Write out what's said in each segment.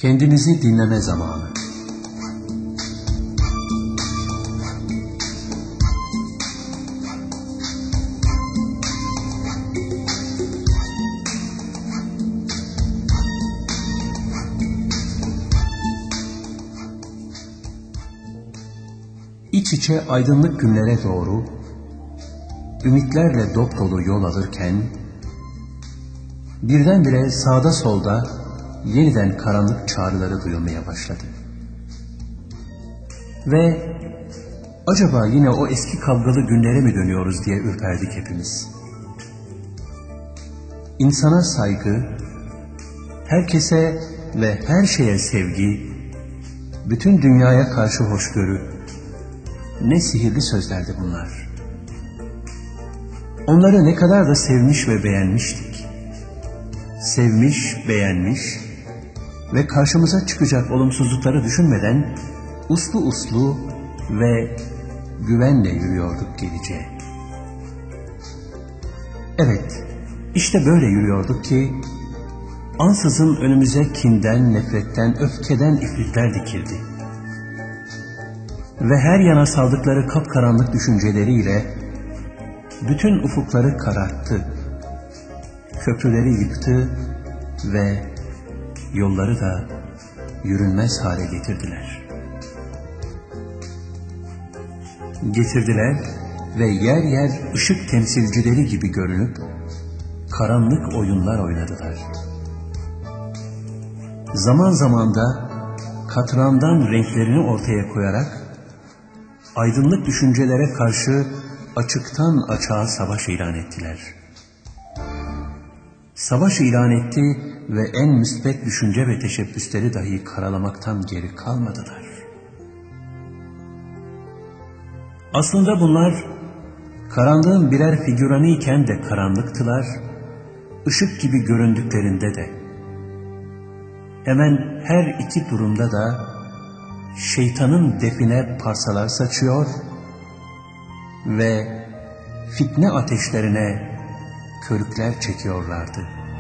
Kendimizi dinleme zamanı. İç içe aydınlık günlere doğru ümitlerle dopdolu yol alırken birdenbire sağda solda yeniden karanlık çağrıları duyulmaya başladı. Ve acaba yine o eski kavgalı günlere mi dönüyoruz diye ürperdik hepimiz. İnsana saygı, herkese ve her şeye sevgi, bütün dünyaya karşı hoşgörü, ne sihirli sözlerdi bunlar. Onları ne kadar da sevmiş ve beğenmiştik. Sevmiş, beğenmiş ve karşımıza çıkacak olumsuzlukları düşünmeden uslu uslu ve güvenle yürüyorduk geleceğe. Evet, işte böyle yürüyorduk ki ansızın önümüze kinden, nefretten, öfkeden ifritler dikildi. Ve her yana saldıkları kapkaranlık düşünceleriyle bütün ufukları kararttı, köprüleri yıktı ve yolları da yürünmez hale getirdiler. Ve yer yer ışık temsilcileri gibi görünüp karanlık oyunlar oynadılar. Zaman zaman da katrandan renklerini ortaya koyarak aydınlık düşüncelere karşı açıktan açığa savaş ilan ettiler. Savaş ilan etti ve en müsbet düşünce ve teşebbüsleri dahi karalamaktan geri kalmadılar. Aslında bunlar karanlığın birer figüranı iken de karanlıktılar, ışık gibi göründüklerinde de. Hemen her iki durumda da şeytanın define parçalar saçıyor ve fitne ateşlerine körükler çekiyorlardı.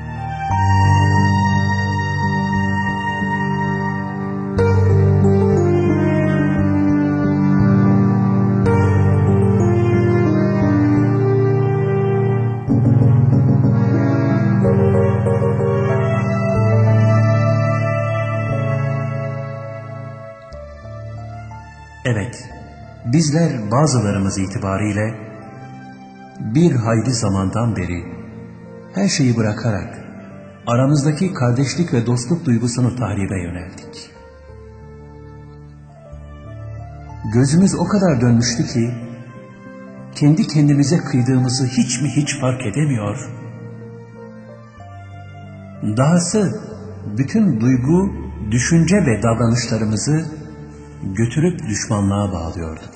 Evet, bizler bazılarımız itibariyle bir hayli zamandan beri her şeyi bırakarak aramızdaki kardeşlik ve dostluk duygusunu tahribe yöneldik. Gözümüz o kadar dönmüştü ki kendi kendimize kıydığımızı hiç fark edemiyor. Dahası bütün duygu, düşünce ve davranışlarımızı götürüp düşmanlığa bağlıyorduk.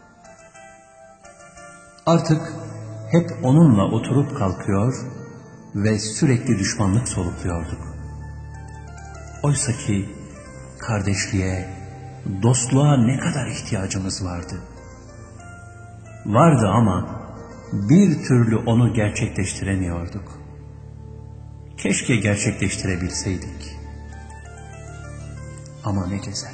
Artık hep onunla oturup kalkıyor ve sürekli düşmanlık solukluyorduk. Oysa ki kardeşliğe, dostluğa ne kadar ihtiyacımız vardı. Vardı ama bir türlü onu gerçekleştiremiyorduk. Keşke gerçekleştirebilseydik. Ama ne gezer.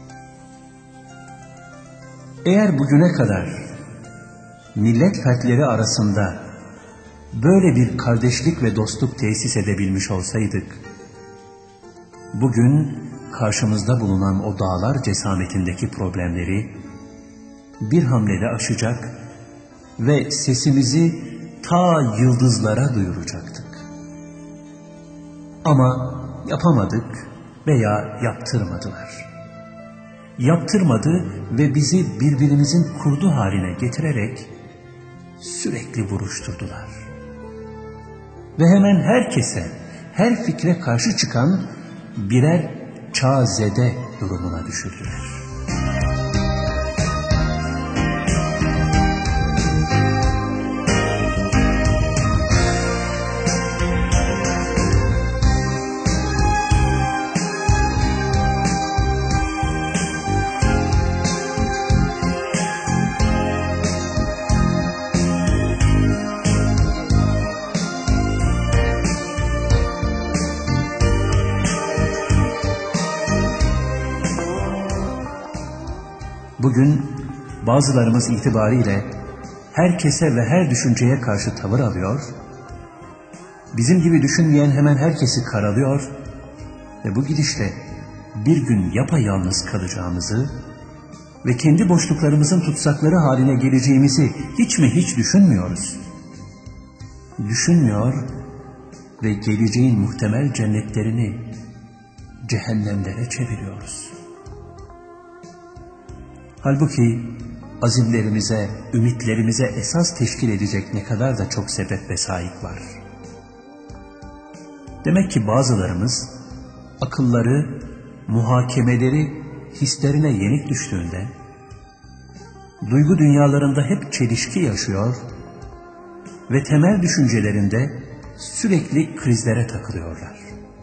Eğer bugüne kadar millet fertleri arasında böyle bir kardeşlik ve dostluk tesis edebilmiş olsaydık, bugün karşımızda bulunan o dağlar cesametindeki problemleri bir hamlede aşacak ve sesimizi ta yıldızlara duyuracaktık. Ama yapamadık veya yaptırmadılar. Yaptırmadı ve bizi birbirimizin kurdu haline getirerek sürekli vuruşturdular. Ve hemen herkese, her fikre karşı çıkan birer çağzede durumuna düşürdüler. Bugün bazılarımız itibariyle herkese ve her düşünceye karşı tavır alıyor, bizim gibi düşünmeyen hemen herkesi karalıyor ve bu gidişle bir gün yapayalnız kalacağımızı ve kendi boşluklarımızın tutsakları haline geleceğimizi hiç mi hiç düşünmüyoruz. Düşünmüyor ve geleceğin muhtemel cennetlerini cehennemlere çeviriyoruz. Halbuki azimlerimize, ümitlerimize esas teşkil edecek ne kadar da çok sebep ve saik var. Demek ki bazılarımız akılları, muhakemeleri hislerine yenik düştüğünde, duygu dünyalarında hep çelişki yaşıyor ve temel düşüncelerinde sürekli krizlere takılıyorlar.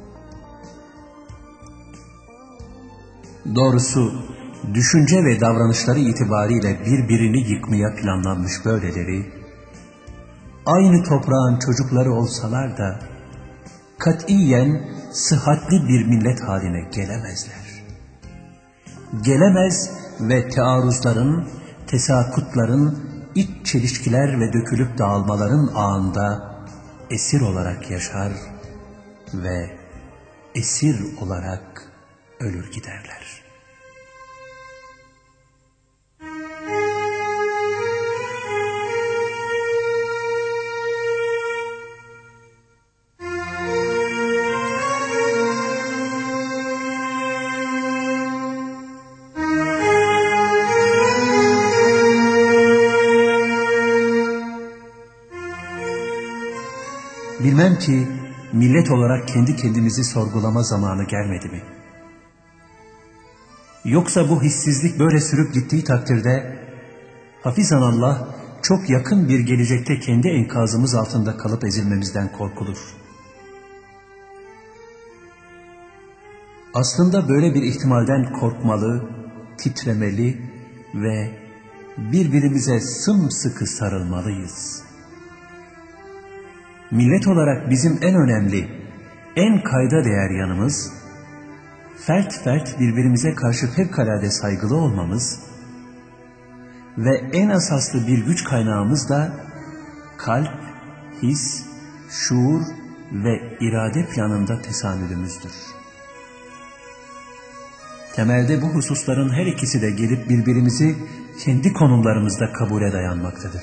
Doğrusu düşünce ve davranışları itibariyle birbirini yıkmaya planlanmış böyleleri, aynı toprağın çocukları olsalar da katiyen sıhhatli bir millet haline gelemezler. Gelemez ve tearruzların, tesakutların, iç çelişkiler ve dökülüp dağılmaların ağında esir olarak yaşar ve esir olarak ölür giderler. Bilmem ki millet olarak kendi kendimizi sorgulama zamanı gelmedi mi? Yoksa bu hissizlik böyle sürüp gittiği takdirde hafizanallah çok yakın bir gelecekte kendi enkazımız altında kalıp ezilmemizden korkulur. Aslında böyle bir ihtimalden korkmalı, titremeli ve birbirimize sımsıkı sarılmalıyız. Millet olarak bizim en önemli, en kayda değer yanımız, fert fert birbirimize karşı fevkalade saygılı olmamız ve en asaslı bir güç kaynağımız da kalp, his, şuur ve irade planında tesamülümüzdür. Temelde bu hususların her ikisi de gelip birbirimizi kendi konumlarımızda kabule dayanmaktadır.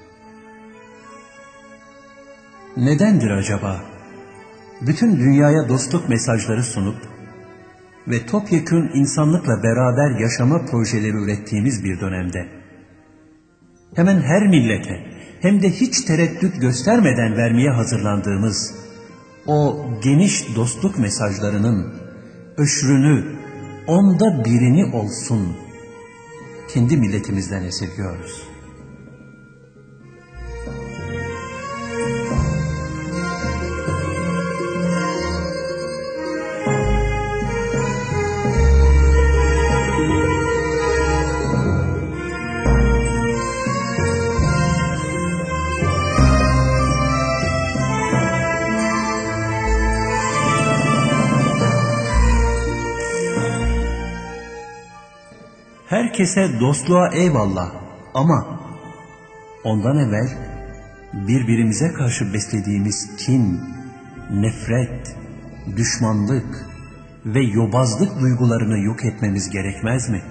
Nedendir acaba? Bütün dünyaya dostluk mesajları sunup ve topyekün insanlıkla beraber yaşama projeleri ürettiğimiz bir dönemde hemen her millete hem de hiç tereddüt göstermeden vermeye hazırlandığımız o geniş dostluk mesajlarının öşrünü, onda birini olsun kendi milletimizden esirgiyoruz. Herkese dostluğa eyvallah ama ondan evvel birbirimize karşı beslediğimiz kin, nefret, düşmanlık ve yobazlık duygularını yok etmemiz gerekmez mi?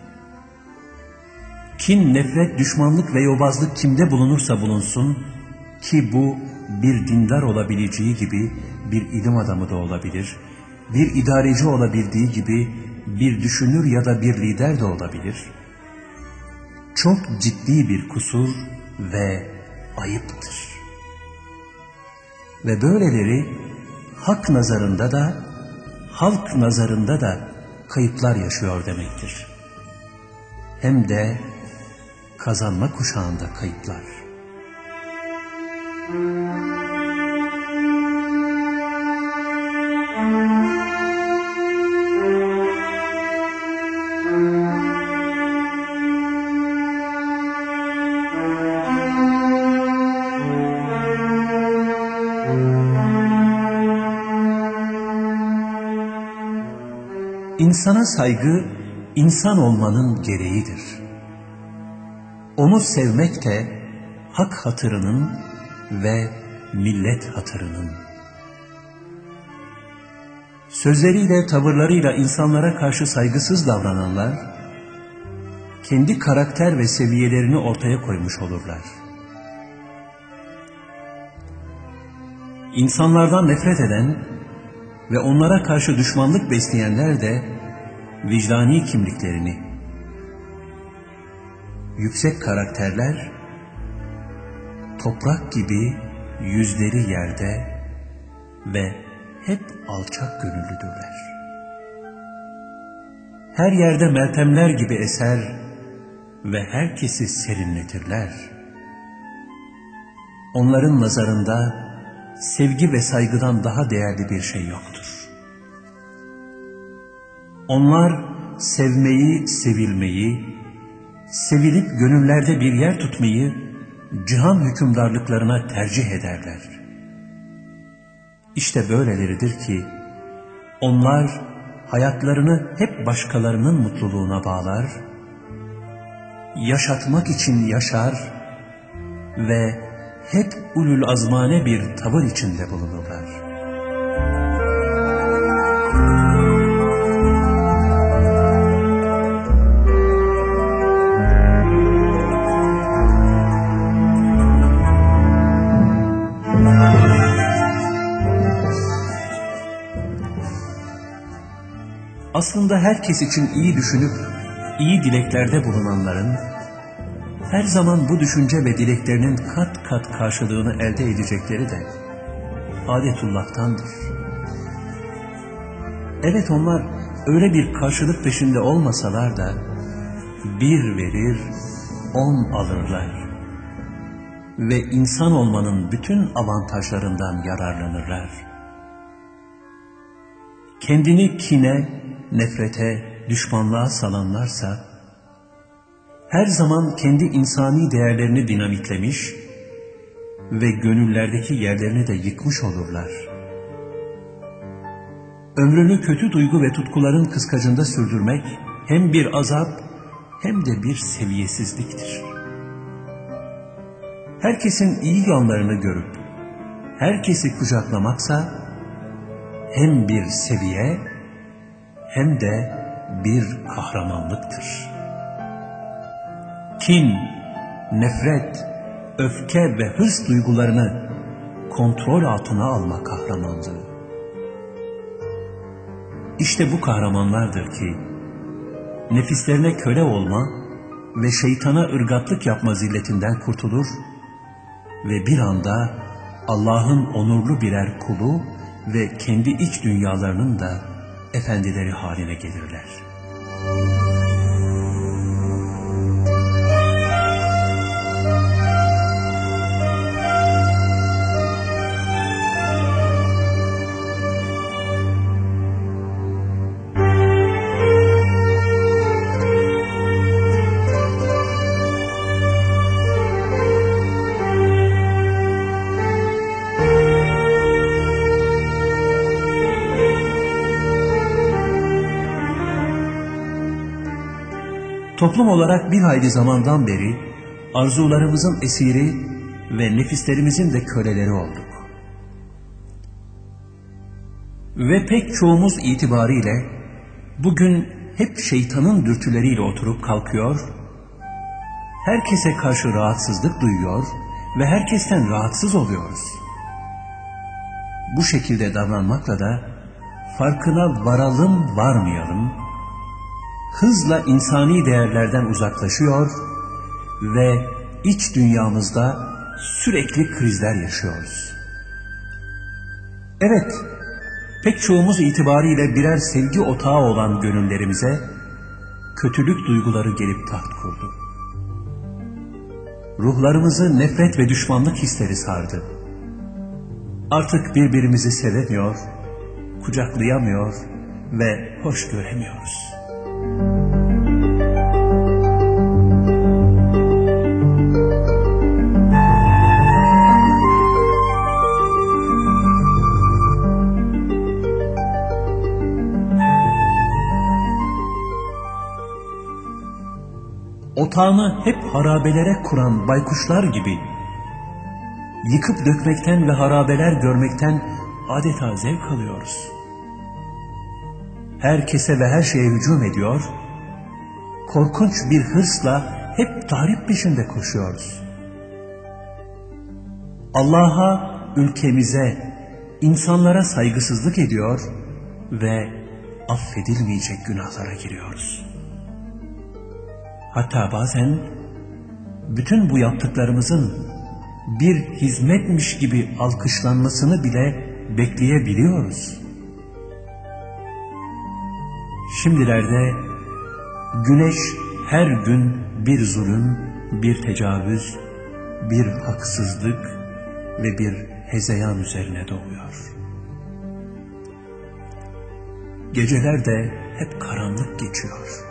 Kin, nefret, düşmanlık ve yobazlık kimde bulunursa bulunsun ki bu bir dindar olabileceği gibi bir ilim adamı da olabilir, bir idareci olabildiği gibi bir düşünür ya da bir lider de olabilir. Çok ciddi bir kusur ve ayıptır. Ve böyleleri hak nazarında da, halk nazarında da kayıplar yaşıyor demektir. Hem de kazanma kuşağında kayıplar. İnsana saygı insan olmanın gereğidir. Onu sevmek de hak hatırının ve millet hatırının. Sözleriyle, tavırlarıyla insanlara karşı saygısız davrananlar, kendi karakter ve seviyelerini ortaya koymuş olurlar. İnsanlardan nefret eden ve onlara karşı düşmanlık besleyenler de vicdani kimliklerini, yüksek karakterler, toprak gibi yüzleri yerde ve hep alçak gönüllüdürler. Her yerde meltemler gibi eser ve herkesi serinletirler. Onların nazarında sevgi ve saygıdan daha değerli bir şey yoktur. Onlar sevmeyi, sevilmeyi, sevilip gönüllerde bir yer tutmayı cihan hükümdarlıklarına tercih ederler. İşte böyleleridir ki onlar hayatlarını hep başkalarının mutluluğuna bağlar, yaşatmak için yaşar ve hep ulul azmane bir tavır içinde bulunurlar. Aslında herkes için iyi düşünüp iyi dileklerde bulunanların her zaman bu düşünce ve dileklerinin kat kat karşılığını elde edecekleri de adetullah'tandır. Evet, onlar öyle bir karşılık peşinde olmasalar da bir verir, 10 alırlar ve insan olmanın bütün avantajlarından yararlanırlar. Kendini kine, nefrete, düşmanlığa salanlarsa her zaman kendi insani değerlerini dinamitlemiş ve gönüllerdeki yerlerini de yıkmış olurlar. Ömrünü kötü duygu ve tutkuların kıskacında sürdürmek hem bir azap hem de bir seviyesizliktir. Herkesin iyi yanlarını görüp herkesi kucaklamaksa hem bir seviye hem de bir kahramanlıktır. Kin, nefret, öfke ve hırs duygularını kontrol altına alma kahramanlığı. İşte bu kahramanlardır ki nefislerine köle olma ve şeytana ırgatlık yapma zilletinden kurtulur ve bir anda Allah'ın onurlu birer kulu ve kendi iç dünyalarının da efendileri haline gelirler. Toplum olarak bir hayli zamandan beri arzularımızın esiri ve nefislerimizin de köleleri olduk. Ve pek çoğumuz itibariyle bugün hep şeytanın dürtüleriyle oturup kalkıyor, herkese karşı rahatsızlık duyuyor ve herkesten rahatsız oluyoruz. Bu şekilde davranmakla da farkına varalım varmayalım, hızla insani değerlerden uzaklaşıyor ve iç dünyamızda sürekli krizler yaşıyoruz. Evet, pek çoğumuz itibariyle birer sevgi otağı olan gönüllerimize kötülük duyguları gelip taht kurdu. Ruhlarımızı nefret ve düşmanlık hisleri sardı. Artık birbirimizi sevemiyor, kucaklayamıyor ve hoş göremiyoruz. otağını hep harabelere kuran baykuşlar gibi yıkıp dökmekten ve harabeler görmekten adeta zevk alıyoruz. Herkese ve her şeye hücum ediyor, korkunç bir hırsla hep tahrip peşinde koşuyoruz. Allah'a, ülkemize, insanlara saygısızlık ediyor ve affedilmeyecek günahlara giriyoruz. Hatta bazen bütün bu yaptıklarımızın bir hizmetmiş gibi alkışlanmasını bile bekleyebiliyoruz. Şimdilerde güneş her gün bir zulüm, bir tecavüz, bir haksızlık ve bir hezeyan üzerine doğuyor. Geceler de hep karanlık geçiyor.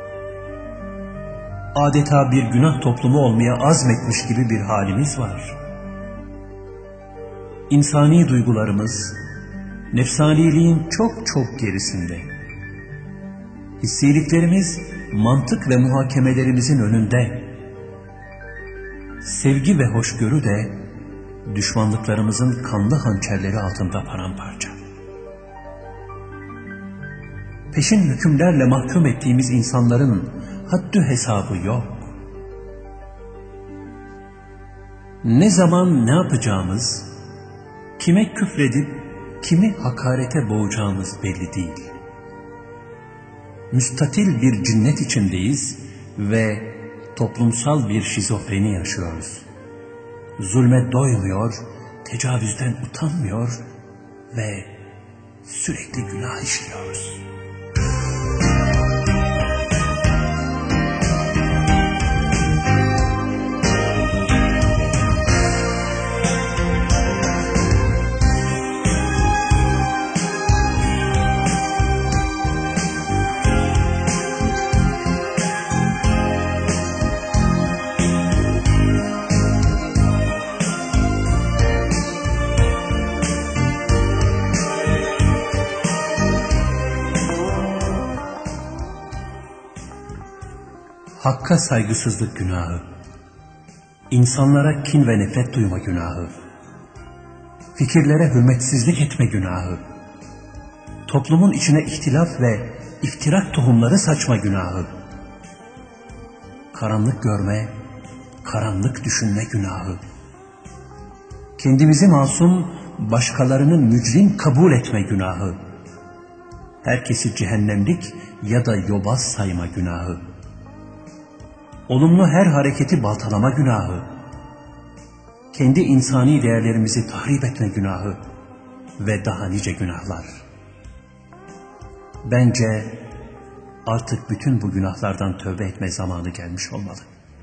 Adeta bir günah toplumu olmaya azmetmiş gibi bir halimiz var. İnsani duygularımız, nefsaniliğin çok çok gerisinde. Hissiliklerimiz, mantık ve muhakemelerimizin önünde. Sevgi ve hoşgörü de, düşmanlıklarımızın kanlı hançerleri altında paramparça. Peşin hükümlerle mahkum ettiğimiz insanların haddü hesabı yok. Ne zaman ne yapacağımız, kime küfredip kimi hakarete boğacağımız belli değil. Müstatil bir cinnet içindeyiz ve toplumsal bir şizofreni yaşıyoruz. Zulme doymuyor, tecavüzden utanmıyor ve sürekli günah işliyoruz. Hakka saygısızlık günahı, insanlara kin ve nefret duyma günahı, fikirlere hürmetsizlik etme günahı, toplumun içine ihtilaf ve iftirak tohumları saçma günahı, karanlık görme, karanlık düşünme günahı, kendimizi masum, başkalarının mücrim kabul etme günahı, herkesi cehennemlik ya da yobaz sayma günahı, olumlu her hareketi baltalama günahı, kendi insani değerlerimizi tahrip etme günahı ve daha nice günahlar. Bence artık bütün bu günahlardan tövbe etme zamanı gelmiş olmalı.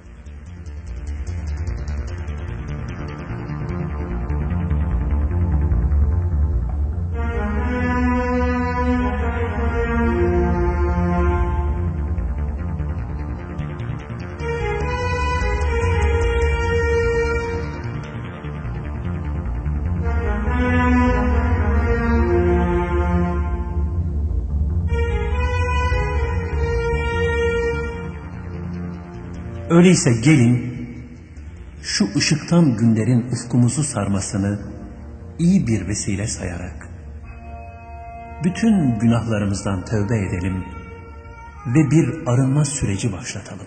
Öyleyse gelin şu ışıktan günlerin ufkumuzu sarmasını iyi bir vesile sayarak bütün günahlarımızdan tövbe edelim ve bir arınma süreci başlatalım.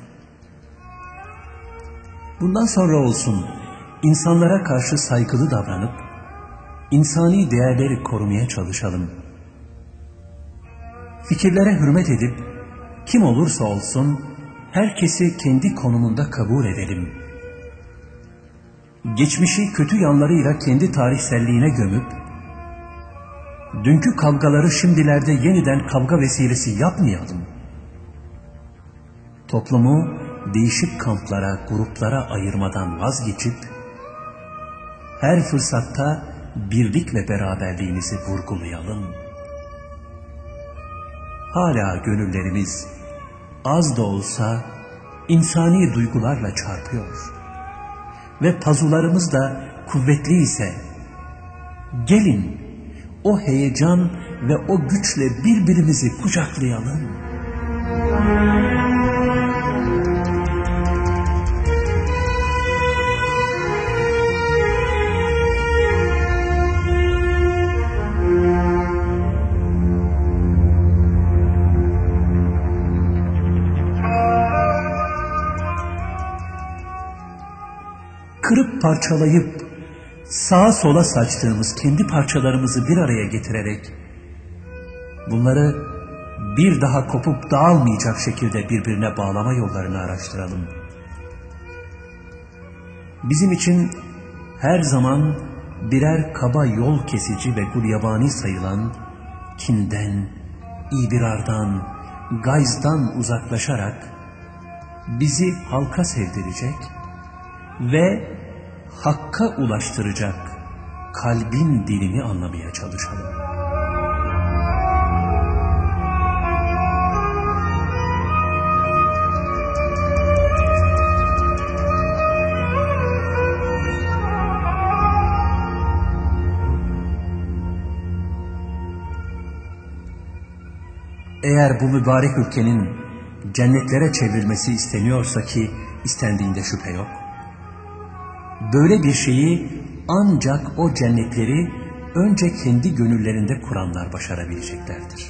Bundan sonra olsun insanlara karşı saygılı davranıp insani değerleri korumaya çalışalım. Fikirlere hürmet edip kim olursa olsun herkesi kendi konumunda kabul edelim. Geçmişi kötü yanlarıyla kendi tarihselliğine gömüp, dünkü kavgaları şimdilerde yeniden kavga vesilesi yapmayalım. Toplumu değişik kamplara, gruplara ayırmadan vazgeçip, her fırsatta birlik ve beraberliğimizi vurgulayalım. Hala gönüllerimiz az da olsa insani duygularla çarpıyor ve pazularımız da kuvvetli ise gelin o heyecan ve o güçle birbirimizi kucaklayalım. kırıp parçalayıp sağa sola saçtığımız kendi parçalarımızı bir araya getirerek bunları bir daha kopup dağılmayacak şekilde birbirine bağlama yollarını araştıralım. Bizim için her zaman birer kaba yol kesici ve gulyabani sayılan kinden, ibirardan, gayzdan uzaklaşarak bizi halka sevdirecek ve hakka ulaştıracak kalbin dilini anlamaya çalışalım. Eğer bu mübarek ülkenin cennetlere çevrilmesi isteniyorsa ki istendiğinde şüphe yok, böyle bir şeyi ancak o cennetleri önce kendi gönüllerinde kuranlar başarabileceklerdir.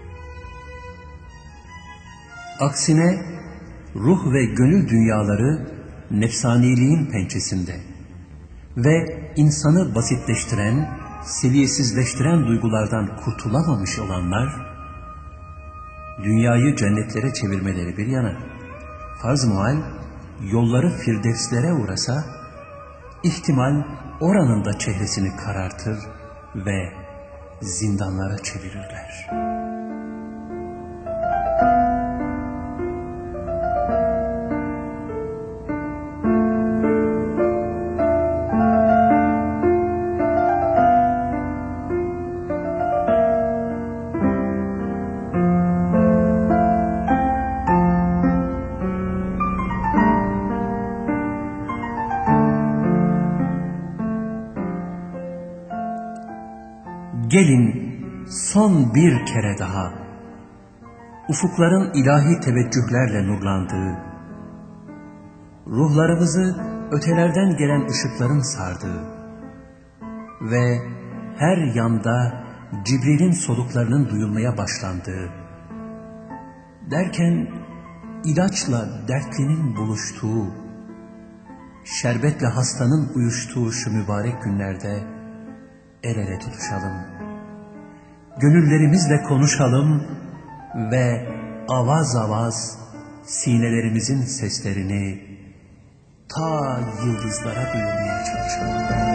Aksine ruh ve gönül dünyaları nefsaniliğin pençesinde ve insanı basitleştiren, seviyesizleştiren duygulardan kurtulamamış olanlar, dünyayı cennetlere çevirmeleri bir yana, farz muhal yolları firdevslere uğrasa, ihtimal oranın da çehresini karartır ve zindanlara çevirirler. Gelin son bir kere daha ufukların ilahi teveccühlerle nurlandığı, ruhlarımızı ötelerden gelen ışıkların sardığı ve her yanda Cibril'in soluklarının duyulmaya başlandığı, derken ilaçla dertlinin buluştuğu, şerbetle hastanın uyuştuğu şu mübarek günlerde el ele tutuşalım. Gönüllerimizle konuşalım ve avaz avaz sinelerimizin seslerini ta yıldızlara duyurmaya çalışalım.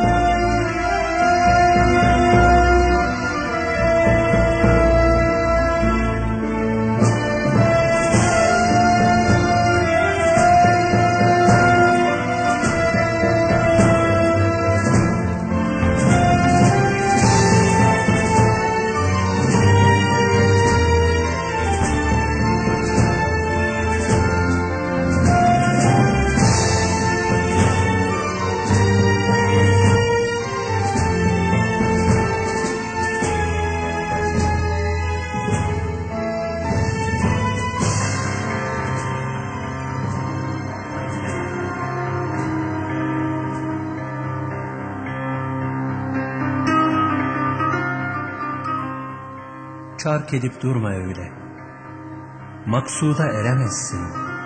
Çark edip durma öyle, maksuda eremezsin.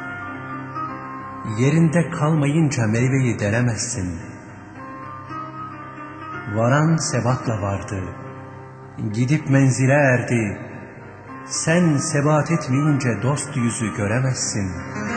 Yerinde kalmayınca meyveyi deremezsin. Varan sebatla vardı, gidip menzile erdi. Sen sebat etmeyince dost yüzü göremezsin.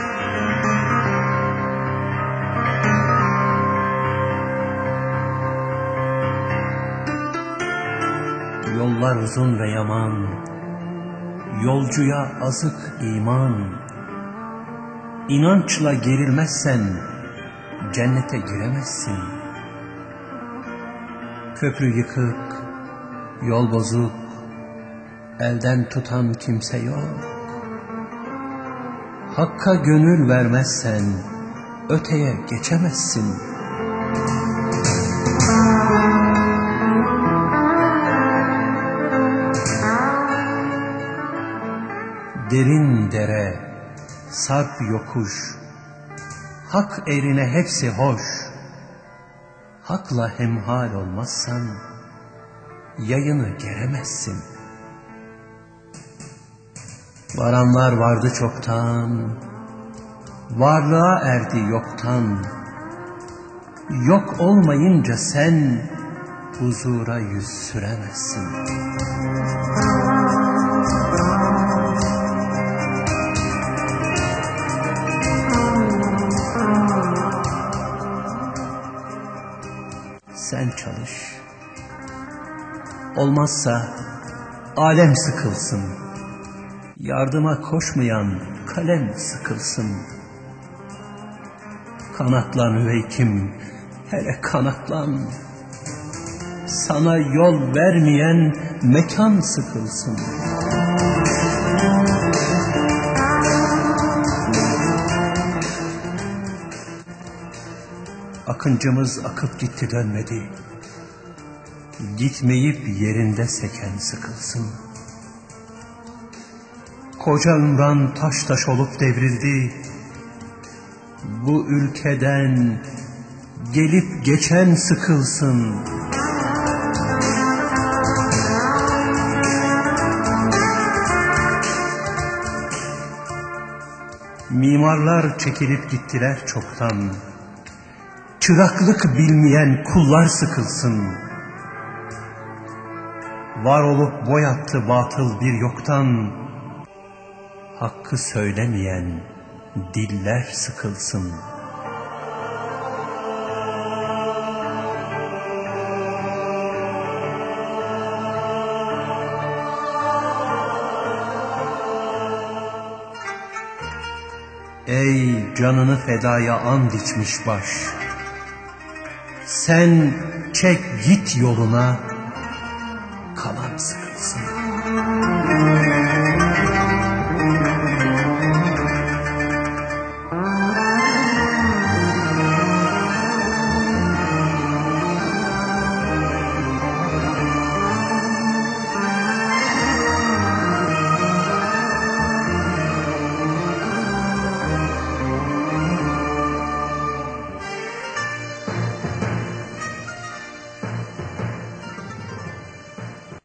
Yollar uzun ve yaman, yolcuya azık iman. İnançla gerilmezsen cennete giremezsin. Köprü yıkık, yol bozuk, elden tutan kimse yok. Hakka gönül vermezsen öteye geçemezsin. Derin dere, sarp yokuş, hak erine hepsi hoş. Hakla hemhal olmazsan yayını geremezsin. Varanlar vardı çoktan, varlığa erdi yoktan. Yok olmayınca sen huzura yüz süremezsin. Sen çalış. Olmazsa alem sıkılsın. Yardıma koşmayan kalem sıkılsın. Kanatlan müvekkim, hele kanatlan. Sana yol vermeyen mekan sıkılsın. Akıncımız akıp gitti dönmedi. Gitmeyip yerinde seken sıkılsın. Koca ümran taş taş olup devrildi. Bu ülkeden gelip geçen sıkılsın. Mimarlar çekilip gittiler çoktan. Çıraklık bilmeyen kullar sıkılsın. Var olup boyattı batıl bir yoktan. Hakkı söylemeyen diller sıkılsın. Ey canını fedaya and içmiş baş, sen çek git yoluna, kalan sıkılsın.